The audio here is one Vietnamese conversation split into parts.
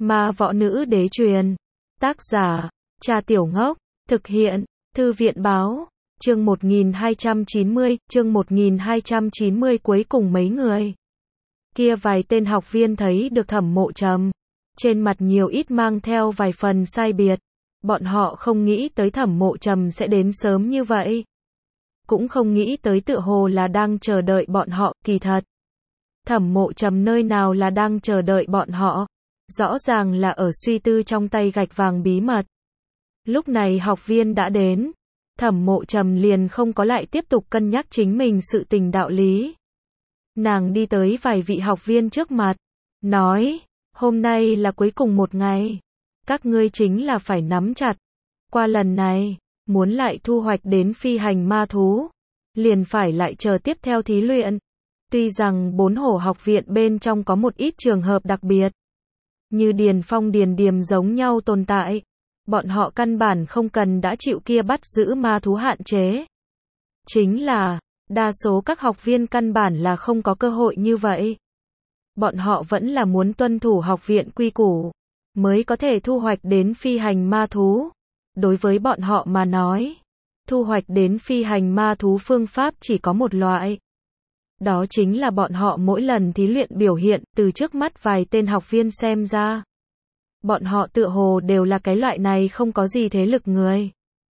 Ma võ nữ đế truyền. Tác giả, Cha Tiểu Ngốc. Thực hiện, Thư viện báo. Chương 1290, cuối cùng mấy người. Kia vài tên học viên thấy được Thẩm Mộ Trầm. Trên mặt nhiều ít mang theo vài phần sai biệt. Bọn họ không nghĩ tới Thẩm Mộ Trầm sẽ đến sớm như vậy. Cũng không nghĩ tới tựa hồ là đang chờ đợi bọn họ, kỳ thật. Thẩm Mộ Trầm nơi nào là đang chờ đợi bọn họ. Rõ ràng là ở suy tư trong tay gạch vàng bí mật. Lúc này học viên đã đến. Thẩm Mộ Trầm liền không có lại tiếp tục cân nhắc chính mình sự tình đạo lý. Nàng đi tới vài vị học viên trước mặt. Nói, hôm nay là cuối cùng một ngày. Các ngươi chính là phải nắm chặt. Qua lần này, muốn lại thu hoạch đến phi hành ma thú. Liền phải lại chờ tiếp theo thí luyện. Tuy rằng 4 hổ học viện bên trong có một ít trường hợp đặc biệt. Như Điền Phong Điền Điềm giống nhau tồn tại. Bọn họ căn bản không cần đã chịu kia bắt giữ ma thú hạn chế. Chính là, đa số các học viên căn bản là không có cơ hội như vậy. Bọn họ vẫn là muốn tuân thủ học viện quy củ, mới có thể thu hoạch đến phi hành ma thú. Đối với bọn họ mà nói, thu hoạch đến phi hành ma thú phương pháp chỉ có một loại. Đó chính là bọn họ mỗi lần thí luyện biểu hiện từ trước mắt vài tên học viên xem ra. Bọn họ tựa hồ đều là cái loại này không có gì thế lực người.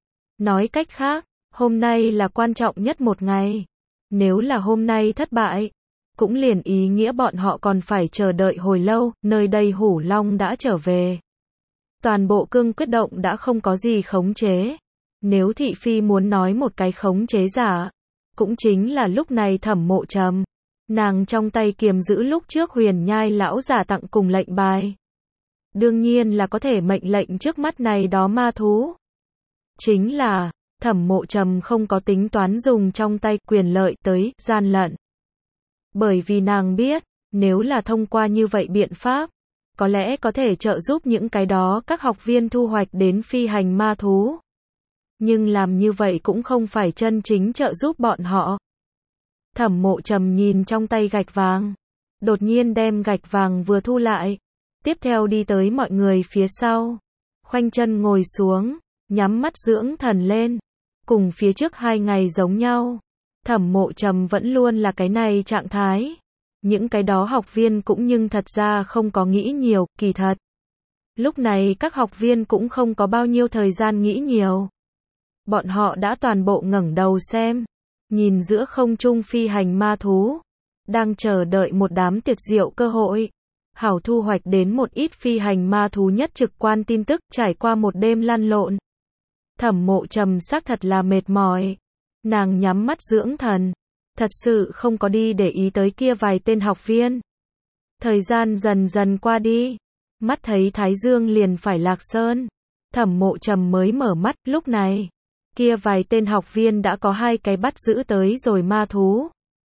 Nói cách khác, hôm nay là quan trọng nhất một ngày. Nếu là hôm nay thất bại, cũng liền ý nghĩa bọn họ còn phải chờ đợi hồi lâu, nơi đây Hủ Long đã trở về. Toàn bộ cương quyết động đã không có gì khống chế. Nếu thị phi muốn nói một cái khống chế giả, cũng chính là lúc này Thẩm Mộ Trầm. Nàng trong tay kiềm giữ lúc trước Huyền Nhai lão giả tặng cùng lệnh bài. Đương nhiên là có thể mệnh lệnh trước mắt này đó ma thú. Chính là, Thẩm Mộ Trầm không có tính toán dùng trong tay quyền lợi tới gian lận. Bởi vì nàng biết, nếu là thông qua như vậy biện pháp, có lẽ có thể trợ giúp những cái đó các học viên thu hoạch đến phi hành ma thú. Nhưng làm như vậy cũng không phải chân chính trợ giúp bọn họ. Thẩm Mộ Trầm nhìn trong tay gạch vàng. Đột nhiên đem gạch vàng vừa thu lại. Tiếp theo đi tới mọi người phía sau. Khoanh chân ngồi xuống. Nhắm mắt dưỡng thần lên. Cùng phía trước 2 ngày giống nhau. Thẩm Mộ Trầm vẫn luôn là cái này trạng thái. Những cái đó học viên cũng nhưng thật ra không có nghĩ nhiều, kỳ thật. Lúc này các học viên cũng không có bao nhiêu thời gian nghĩ nhiều. Bọn họ đã toàn bộ ngẩng đầu xem. Nhìn giữa không trung phi hành ma thú. Đang chờ đợi một đám tuyệt diệu cơ hội. Hảo thu hoạch đến một ít phi hành ma thú nhất trực quan tin tức trải qua một đêm lăn lộn. Thẩm Mộ Trầm xác thật là mệt mỏi. Nàng nhắm mắt dưỡng thần. Thật sự không có đi để ý tới kia vài tên học viên. Thời gian dần dần qua đi. Mắt thấy Thái Dương liền phải lạc sơn. Thẩm Mộ Trầm mới mở mắt lúc này. Kia vài tên học viên đã có 2 cái bắt giữ tới rồi ma thú.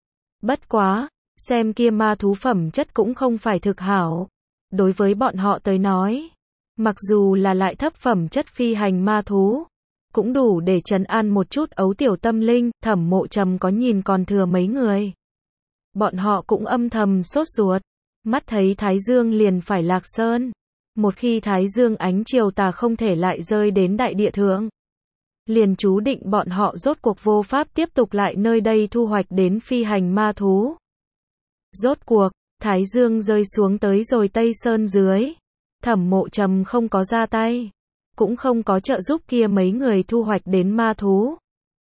Bất quá, xem kia ma thú phẩm chất cũng không phải thực hảo. Đối với bọn họ tới nói, mặc dù là lại thấp phẩm chất phi hành ma thú, cũng đủ để trấn an một chút ấu tiểu tâm linh. Thẩm Mộ Trầm có nhìn còn thừa mấy người. Bọn họ cũng âm thầm sốt ruột. Mắt thấy Thái Dương liền phải lạc sơn. Một khi Thái Dương ánh chiều tà không thể lại rơi đến đại địa thượng, liền chú định bọn họ rốt cuộc vô pháp tiếp tục lại nơi đây thu hoạch đến phi hành ma thú. Rốt cuộc, Thái Dương rơi xuống tới rồi Tây Sơn dưới. Thẩm Mộ Trầm không có ra tay, cũng không có trợ giúp kia mấy người thu hoạch đến ma thú.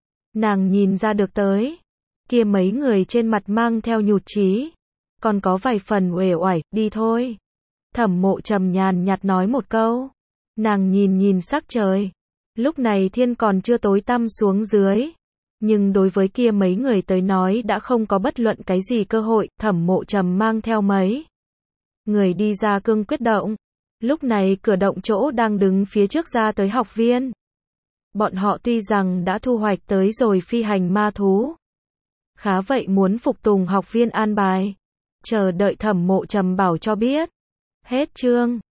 Nàng nhìn ra được tới, kia mấy người trên mặt mang theo nhụt chí, còn có vài phần uể oải, đi thôi. Thẩm Mộ Trầm nhàn nhạt nói một câu. Nàng nhìn sắc trời. Lúc này thiên còn chưa tối tăm xuống dưới. Nhưng đối với kia mấy người tới nói đã không có bất luận cái gì cơ hội. Thẩm Mộ Trầm mang theo mấy người đi ra cương quyết động. Lúc này cửa động chỗ đang đứng phía trước ra tới học viên. Bọn họ tuy rằng đã thu hoạch tới rồi phi hành ma thú, khá vậy muốn phục tùng học viên an bài. Chờ đợi Thẩm Mộ Trầm bảo cho biết. Hết chương.